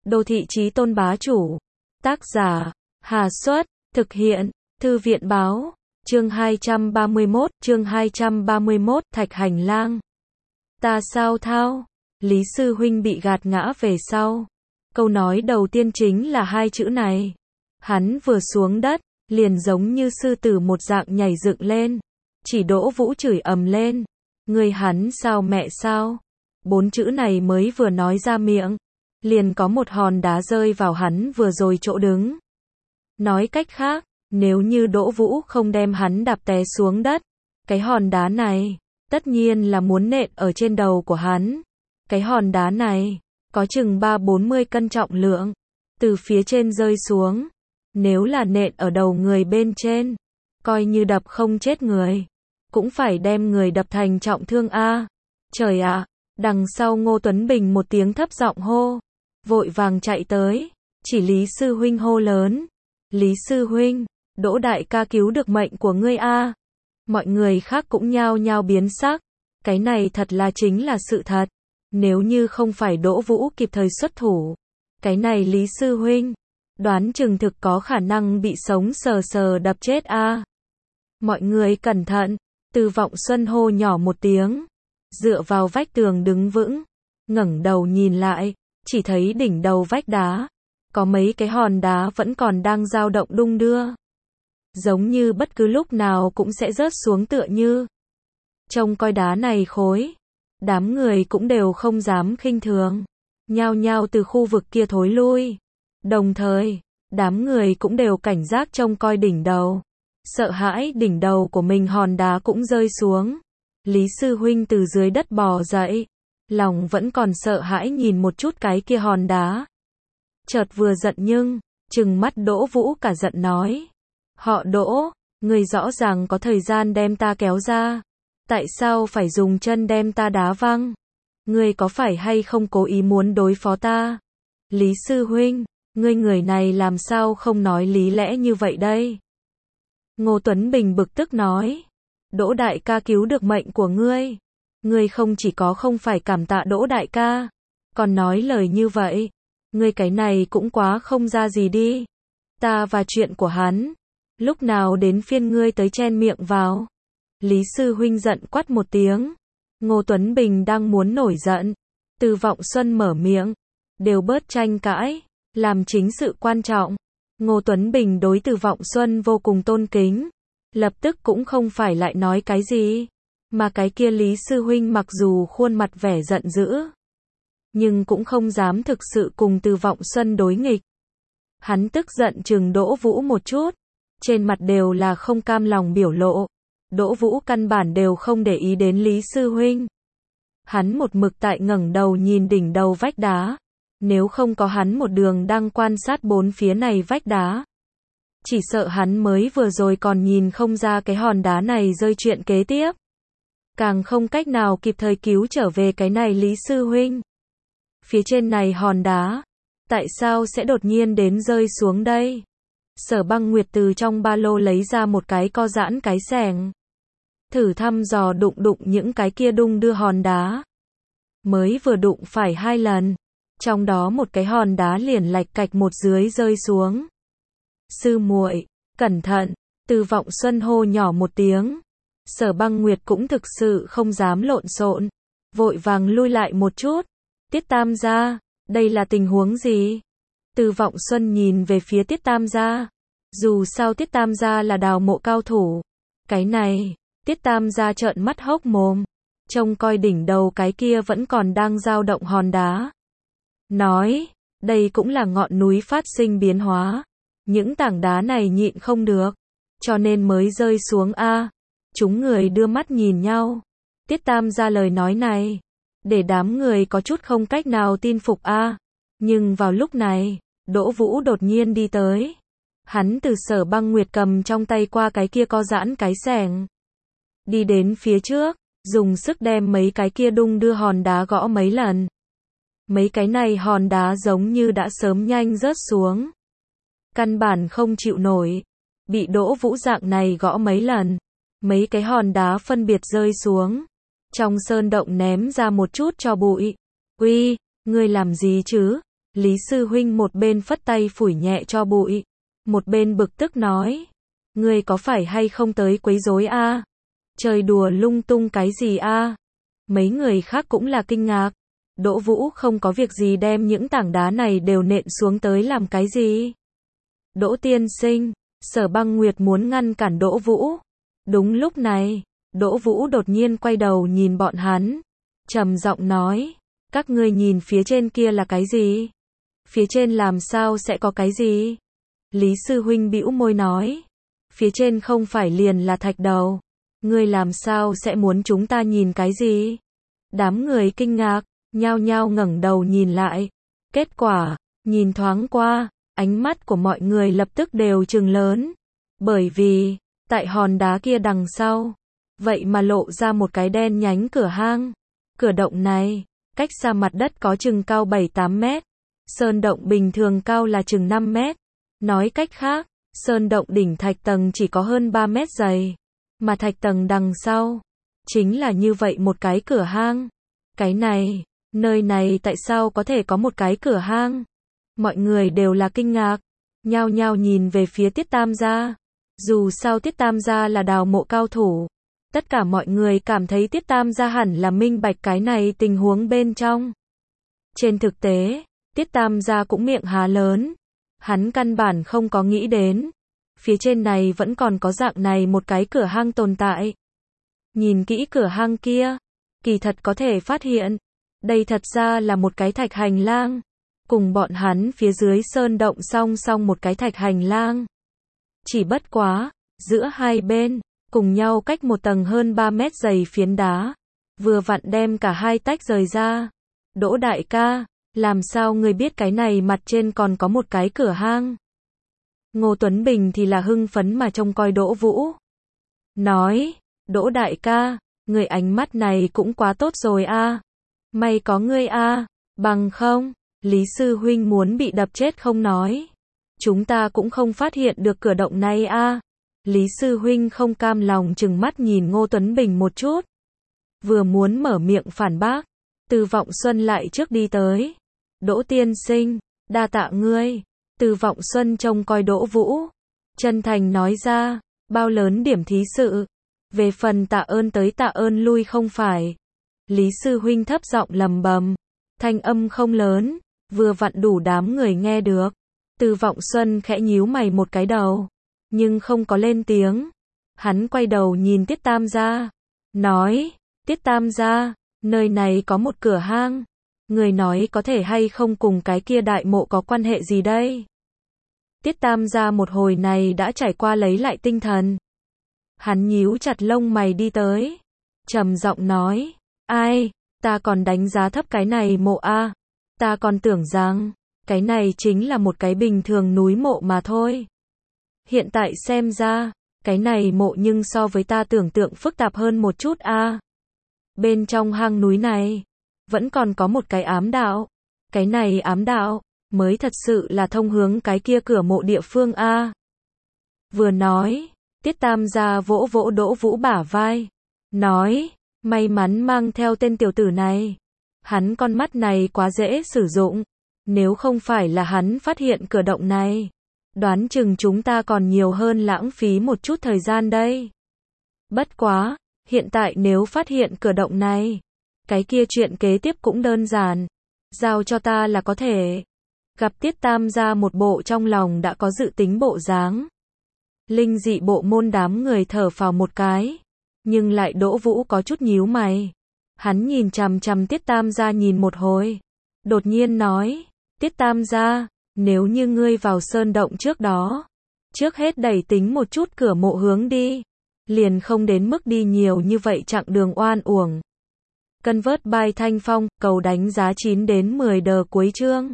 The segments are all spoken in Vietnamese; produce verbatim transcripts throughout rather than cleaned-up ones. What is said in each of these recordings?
Đô thị chí tôn bá chủ. Tác giả, Hà Xuất, thực hiện, Thư viện báo, chương hai trăm ba mươi mốt, chương hai trăm ba mươi mốt, Thạch Hành Lang. Ta sao thao? Lý Sư Huynh bị gạt ngã về sau. Câu nói đầu tiên chính là hai chữ này. Hắn vừa xuống đất, liền giống như sư tử một dạng nhảy dựng lên. Chỉ Đỗ Vũ chửi ầm lên. Người hắn sao mẹ sao? Bốn chữ này mới vừa nói ra miệng. Liền có một hòn đá rơi vào hắn vừa rồi chỗ đứng. Nói cách khác, nếu như Đỗ Vũ không đem hắn đạp té xuống đất, cái hòn đá này, tất nhiên là muốn nện ở trên đầu của hắn. Cái hòn đá này, có chừng ba bốn mươi cân trọng lượng, từ phía trên rơi xuống. Nếu là nện ở đầu người bên trên, coi như đập không chết người, cũng phải đem người đập thành trọng thương a. Trời ạ, đằng sau Ngô Tuấn Bình một tiếng thấp giọng hô, vội vàng chạy tới, chỉ Lý Sư Huynh hô lớn. Lý Sư Huynh, Đỗ đại ca cứu được mệnh của ngươi a. Mọi người khác cũng nhao nhao biến sắc, cái này thật là chính là sự thật. Nếu như không phải Đỗ Vũ kịp thời xuất thủ, cái này Lý Sư Huynh, đoán chừng thực có khả năng bị sống sờ sờ đập chết a. Mọi người cẩn thận, Từ Vọng Xuân hô nhỏ một tiếng, dựa vào vách tường đứng vững, ngẩng đầu nhìn lại, chỉ thấy đỉnh đầu vách đá, có mấy cái hòn đá vẫn còn đang dao động đung đưa. Giống như bất cứ lúc nào cũng sẽ rớt xuống tựa như. Trông coi đá này khối, đám người cũng đều không dám khinh thường, nhao nhao từ khu vực kia thối lui. Đồng thời, đám người cũng đều cảnh giác trông coi đỉnh đầu, sợ hãi đỉnh đầu của mình hòn đá cũng rơi xuống. Lý Sư Huynh từ dưới đất bò dậy, lòng vẫn còn sợ hãi nhìn một chút cái kia hòn đá. Chợt vừa giận nhưng, trừng mắt Đỗ Vũ cả giận nói. Họ Đỗ, người rõ ràng có thời gian đem ta kéo ra. Tại sao phải dùng chân đem ta đá văng? Ngươi có phải hay không cố ý muốn đối phó ta? Lý Sư Huynh, ngươi người này làm sao không nói lý lẽ như vậy đây? Ngô Tuấn Bình bực tức nói. Đỗ đại ca cứu được mệnh của ngươi. Ngươi không chỉ có không phải cảm tạ Đỗ đại ca, còn nói lời như vậy. Ngươi cái này cũng quá không ra gì đi. Ta và chuyện của hắn, lúc nào đến phiên ngươi tới chen miệng vào? Lý Sư Huynh giận quát một tiếng. Ngô Tuấn Bình đang muốn nổi giận, Từ Vọng Xuân mở miệng, đều bớt tranh cãi, làm chính sự quan trọng. Ngô Tuấn Bình đối Từ Vọng Xuân vô cùng tôn kính, lập tức cũng không phải lại nói cái gì, mà cái kia Lý Sư Huynh mặc dù khuôn mặt vẻ giận dữ, nhưng cũng không dám thực sự cùng Từ Vọng Xuân đối nghịch. Hắn tức giận chừng Đỗ Vũ một chút, trên mặt đều là không cam lòng biểu lộ. Đỗ Vũ căn bản đều không để ý đến Lý Sư Huynh. Hắn một mực tại ngẩng đầu nhìn đỉnh đầu vách đá. Nếu không có hắn một đường đang quan sát bốn phía này vách đá, chỉ sợ hắn mới vừa rồi còn nhìn không ra cái hòn đá này rơi chuyện kế tiếp. Càng không cách nào kịp thời cứu trở về cái này Lý Sư Huynh. Phía trên này hòn đá, tại sao sẽ đột nhiên đến rơi xuống đây? Sở Băng Nguyệt từ trong ba lô lấy ra một cái co giãn cái xẻng, thử thăm dò đụng đụng những cái kia đung đưa hòn đá. Mới vừa đụng phải hai lần, trong đó một cái hòn đá liền lạch cạch một dưới rơi xuống. Sư muội, cẩn thận, Từ Vọng Xuân hô nhỏ một tiếng. Sở Băng Nguyệt cũng thực sự không dám lộn xộn, vội vàng lui lại một chút. Tiết Tam gia, đây là tình huống gì? Từ Vọng Xuân nhìn về phía Tiết Tam gia. Dù sao Tiết Tam gia là đào mộ cao thủ. Cái này, Tiết Tam gia trợn mắt hốc mồm, trông coi đỉnh đầu cái kia vẫn còn đang dao động hòn đá. Nói, đây cũng là ngọn núi phát sinh biến hóa. Những tảng đá này nhịn không được, cho nên mới rơi xuống a. Chúng người đưa mắt nhìn nhau. Tiết Tam gia lời nói này, để đám người có chút không cách nào tin phục a. Nhưng vào lúc này, Đỗ Vũ đột nhiên đi tới. Hắn từ Sở Băng Nguyệt cầm trong tay qua cái kia co giãn cái xẻng, đi đến phía trước, dùng sức đem mấy cái kia đung đưa hòn đá gõ mấy lần. Mấy cái này hòn đá giống như đã sớm nhanh rớt xuống, căn bản không chịu nổi. Bị Đỗ Vũ dạng này gõ mấy lần, mấy cái hòn đá phân biệt rơi xuống, trong sơn động ném ra một chút tro bụi. Uy, ngươi làm gì chứ? Lý sư huynh một bên phất tay phủi nhẹ cho bụi, một bên bực tức nói, ngươi có phải hay không tới quấy rối a? Chơi đùa lung tung cái gì a? Mấy người khác cũng là kinh ngạc. Đỗ Vũ không có việc gì đem những tảng đá này đều nện xuống tới làm cái gì? Đỗ tiên sinh, Sở Băng Nguyệt muốn ngăn cản Đỗ Vũ. Đúng lúc này, Đỗ Vũ đột nhiên quay đầu nhìn bọn hắn, trầm giọng nói, các ngươi nhìn phía trên kia là cái gì? Phía trên làm sao sẽ có cái gì? Lý sư huynh bĩu môi nói, phía trên không phải liền là thạch đầu, ngươi làm sao sẽ muốn chúng ta nhìn cái gì? Đám người kinh ngạc, nhao nhao ngẩng đầu nhìn lại. Kết quả, nhìn thoáng qua, ánh mắt của mọi người lập tức đều trừng lớn, bởi vì, tại hòn đá kia đằng sau, vậy mà lộ ra một cái đen nhánh cửa hang. Cửa động này, cách xa mặt đất có chừng cao bảy tám mét, sơn động bình thường cao là chừng năm mét. Nói cách khác, sơn động đỉnh thạch tầng chỉ có hơn ba mét dày, mà thạch tầng đằng sau, chính là như vậy một cái cửa hang. Cái này, nơi này tại sao có thể có một cái cửa hang? Mọi người đều là kinh ngạc, nhao nhao nhìn về phía Tiết Tam gia. Dù sao Tiết Tam gia là đào mộ cao thủ, tất cả mọi người cảm thấy Tiết Tam gia hẳn là minh bạch cái này tình huống bên trong. Trên thực tế, Tiết Tam gia cũng miệng há lớn, hắn căn bản không có nghĩ đến, phía trên này vẫn còn có dạng này một cái cửa hang tồn tại. Nhìn kỹ cửa hang kia, kỳ thật có thể phát hiện, đây thật ra là một cái thạch hành lang, cùng bọn hắn phía dưới sơn động song song một cái thạch hành lang. Chỉ bất quá, giữa hai bên, cùng nhau cách một tầng hơn ba mét dày phiến đá, vừa vặn đem cả hai tách rời ra. Đỗ đại ca, làm sao ngươi biết cái này mặt trên còn có một cái cửa hang? Ngô Tuấn Bình thì là hưng phấn mà trông coi Đỗ Vũ. Nói, Đỗ đại ca, người ánh mắt này cũng quá tốt rồi a. May có ngươi a, bằng không, Lý sư huynh muốn bị đập chết không nói. Chúng ta cũng không phát hiện được cửa động này a. Lý sư huynh không cam lòng trừng mắt nhìn Ngô Tuấn Bình một chút. Vừa muốn mở miệng phản bác, Từ Vọng Xuân lại trước đi tới. Đỗ tiên sinh, đa tạ ngươi. Từ Vọng Xuân trông coi Đỗ Vũ, chân thành nói ra, bao lớn điểm thí sự. Về phần tạ ơn tới tạ ơn lui không phải. Lý sư huynh thấp giọng lầm bầm, thanh âm không lớn, vừa vặn đủ đám người nghe được. Từ Vọng Xuân khẽ nhíu mày một cái đầu, nhưng không có lên tiếng. Hắn quay đầu nhìn Tiết Tam gia, nói, Tiết Tam gia, nơi này có một cửa hang, người nói có thể hay không cùng cái kia đại mộ có quan hệ gì đây? Tiết Tam gia một hồi này đã trải qua lấy lại tinh thần. Hắn nhíu chặt lông mày đi tới, trầm giọng nói, ai, ta còn đánh giá thấp cái này mộ a, ta còn tưởng rằng, cái này chính là một cái bình thường núi mộ mà thôi. Hiện tại xem ra, cái này mộ nhưng so với ta tưởng tượng phức tạp hơn một chút a. Bên trong hang núi này, vẫn còn có một cái ám đạo. Cái này ám đạo, mới thật sự là thông hướng cái kia cửa mộ địa phương a. Vừa nói, Tiết Tam gia vỗ vỗ Đỗ Vũ bả vai, nói, may mắn mang theo tên tiểu tử này. Hắn con mắt này quá dễ sử dụng, nếu không phải là hắn phát hiện cửa động này, đoán chừng chúng ta còn nhiều hơn lãng phí một chút thời gian đây. Bất quá, hiện tại nếu phát hiện cửa động này, cái kia chuyện kế tiếp cũng đơn giản, giao cho ta là có thể. Gặp Tiết Tam gia một bộ trong lòng đã có dự tính bộ dáng. Linh dị bộ môn đám người thở phào một cái, nhưng lại Đỗ Vũ có chút nhíu mày. Hắn nhìn chằm chằm Tiết Tam gia nhìn một hồi, đột nhiên nói, Tiết Tam gia, nếu như ngươi vào sơn động trước đó, trước hết đẩy tính một chút cửa mộ hướng đi, liền không đến mức đi nhiều như vậy chặng đường oan uổng. Convert by Thanh Phong, cầu đánh giá chín đến mười đờ cuối chương.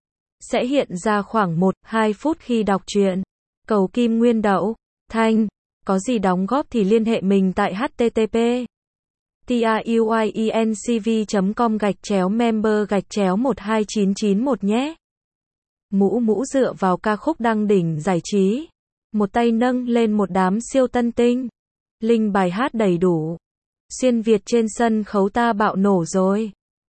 Sẽ hiện ra khoảng một đến hai phút khi đọc truyện. Cầu Kim Nguyên Đậu, Thanh, có gì đóng góp thì liên hệ mình tại http truyencv chấm com gạch chéo member gạch chéo một hai chín chín một nhé. Mũ mũ dựa vào ca khúc đăng đỉnh giải trí, một tay nâng lên một đám siêu tân tinh. Linh bài hát đầy đủ. Xuyên Việt trên sân khấu ta bạo nổ rồi.